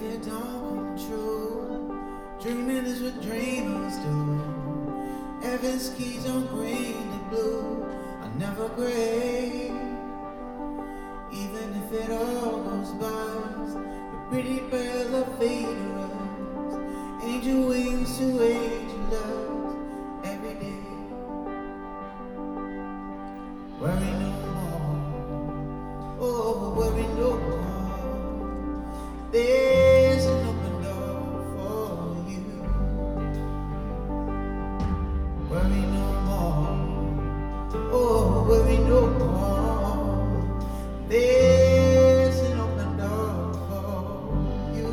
it don't come true. Dreaming is what dreamers do. Evans keys on green to blue are never gray. Even if it all goes by, your pretty pearls are fading us. Angel wings to angel love every day. Worry no more, oh worry no more. There's an open door for you. Worry no more, oh worry no more. There's an open door for you.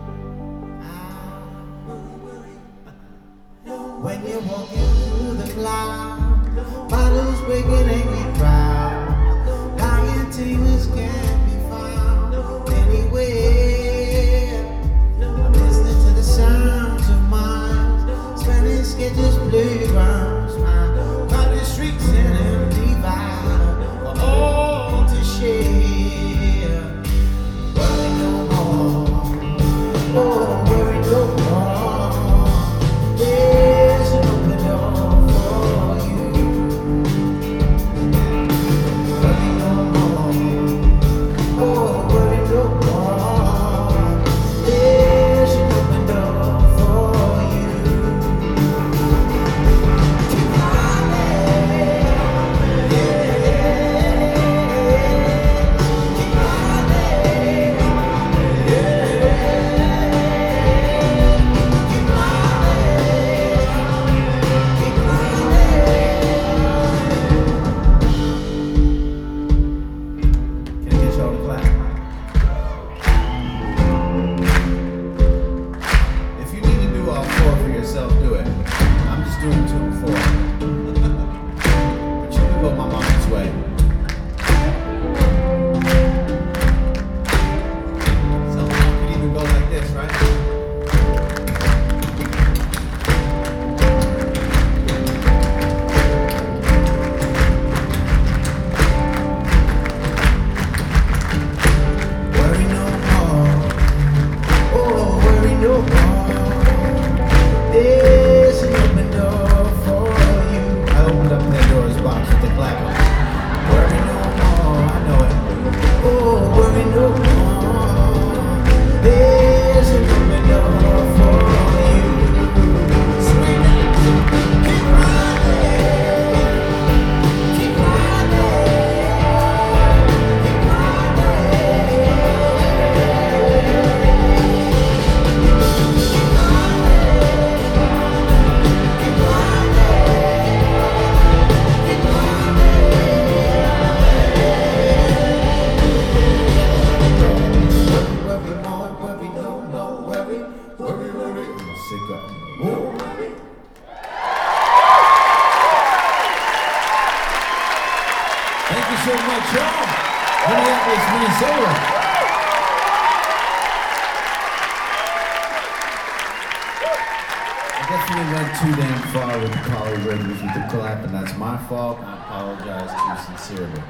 When you're walking through the clouds, bottles breaking angry crowds, lion tamers can't be found anywhere. I'm listening to the sounds of mine, Spanish sketches, playgrounds, my crowded streets and empty vibe, all to share. Worry no more, oh worry no more. There's an open door for you. Worry no more, oh worry no more. There's an open door for you. Keep running, yeah. Keep running, Can I get y'all to clap? If you need to do all four for yourself, do it. I'm just doing 2 and 4. But you can go my mom's way. Some of you could even go like this, right? Worry no more, oh worry no more. There's an open door for you. I opened up Pandora's box with the clap. Worry no more, I know it. Oh worry no more. There's an open door for you. Swing it, keep running, keep running, keep Worry more, worry no more, worry, worry, worry. Sick up. More worry. Thank you so much, y'all. Minneapolis, Minnesota. I definitely went too damn far with the polyrhythms with the clap, and that's my fault. I apologize too sincerely.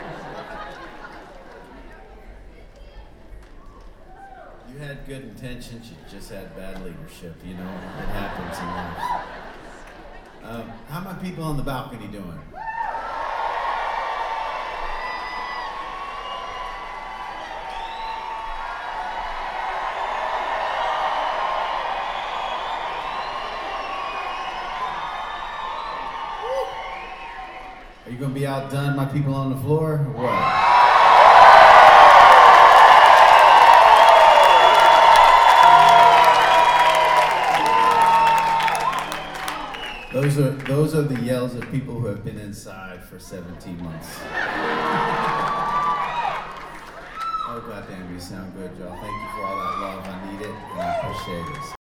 You had good intentions, you just had bad leadership, you know? It happens in life. How my people on the balcony doing? Are you gonna be outdone, my people on the floor, or what? Those are the yells of people who have been inside for 17 months. Oh goddamn, you sound good, y'all. Thank you for all that love. I need it and I appreciate it.